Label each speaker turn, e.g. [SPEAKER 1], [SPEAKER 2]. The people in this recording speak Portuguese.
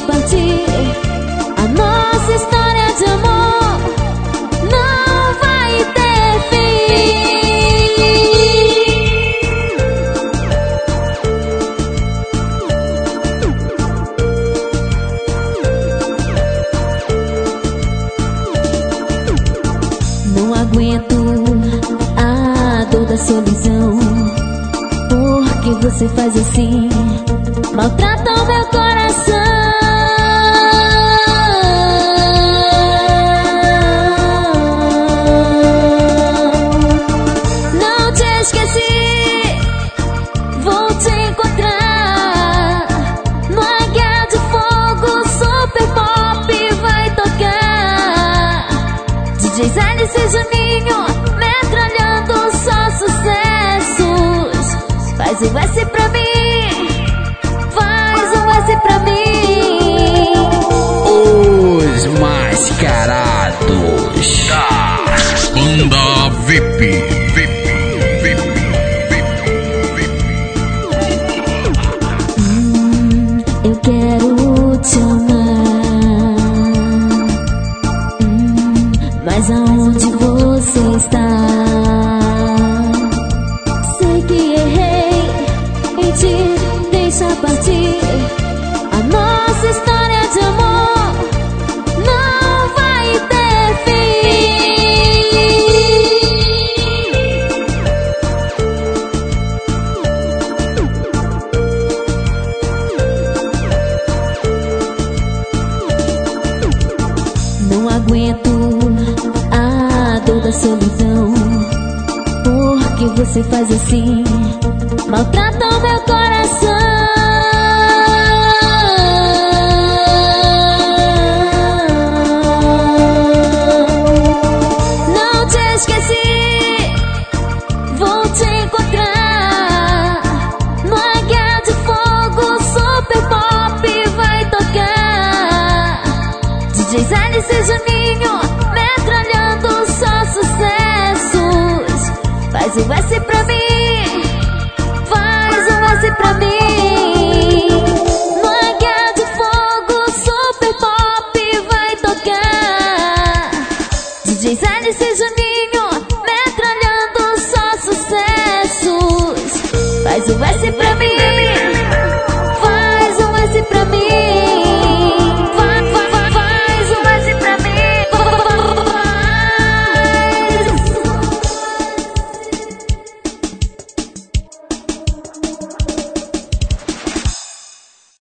[SPEAKER 1] partir. A nossa história de amor não vai ter fim. Não aguento a dor da solidão. Por que você faz assim? Maltrata o meu coração. Não te esqueci, vou te encontrar. No Águia de Fogo, Super Pop vai tocar. DJ Alice e Juninho metralhando só sucessos. Faz o S pra mim, pra mim.
[SPEAKER 2] Os mascarados da Banda VIP.
[SPEAKER 1] Eu quero te amar. Mas aonde você está? Sei que errei em te deixar partir. A nossa história de amor não vai ter fim. Não aguento a dor da solidão. Por que você faz assim? Maltrata o meu coração. DJ Alice e Juninho metralhando só sucessos. Faz o S pra mim, faz o S pra mim. No Águia de Fogo, Super Pop vai tocar. DJ Alice e Juninho metralhando só sucessos. Faz o S pra mim.